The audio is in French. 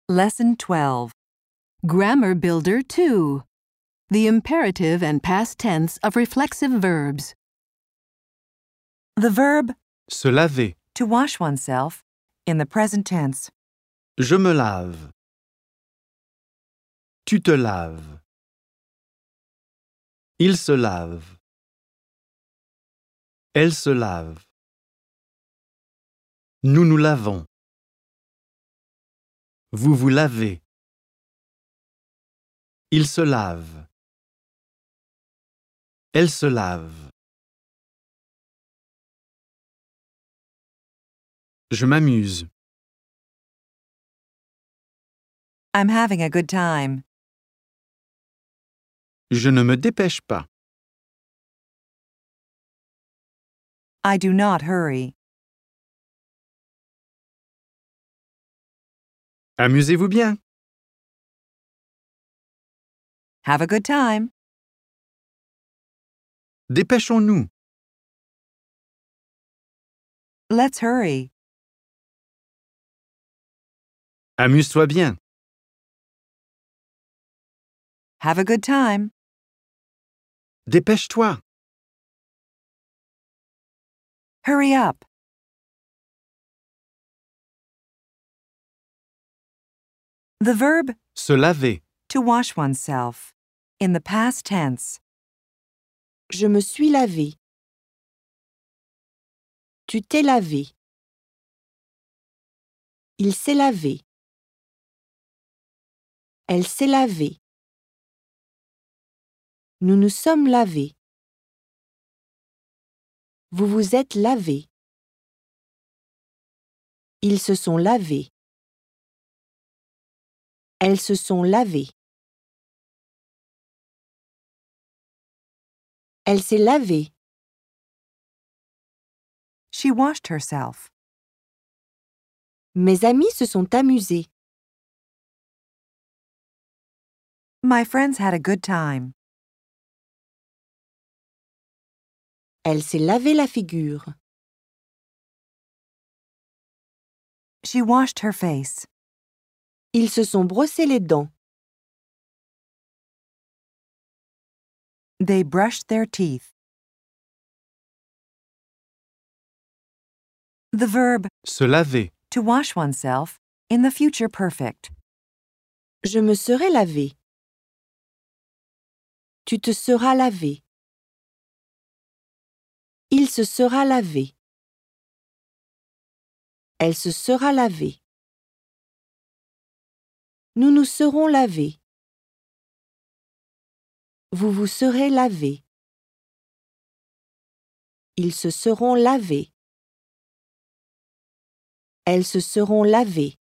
Lesson 12. Grammar Builder 2. The imperative and past tense of reflexive verbs. The verb Se laver. to wash oneself in the present tense. Je me lave. Tu te laves. Il se lave. Elle se lave. Nous nous lavons. Vous vous lavez. Il se lave. Elle se lave. Je m'amuse. I'm having a good time. Je ne me dépêche pas. I do not hurry. Amusez-vous bien. Have a good time. Dépêchons-nous. Let's hurry. Amuse-toi bien. Have a good time. Dépêche-toi. Hurry up. The verb Se laver. to wash oneself in the past tense. Je me suis lavé. Tu t'es lavé. Il s'est lavé. Elle s'est lavée. Nous nous sommes lavés. Vous vous êtes lavés. Ils se sont lavés. Elles se sont lavées. Elle s'est lavée. She washed herself. Mes amis se sont amusés. My friends had a good time. Elle s'est lavé la figure. She washed her face. Ils se sont brossés les dents. They brushed their teeth. The verb Se laver. to wash oneself in the future perfect. Je me serai lavé. Tu te seras lavé. Il se sera lavé. Elle se sera lavée. Nous nous serons lavés. Vous vous serez lavés. Ils se seront lavés. Elles se seront lavées.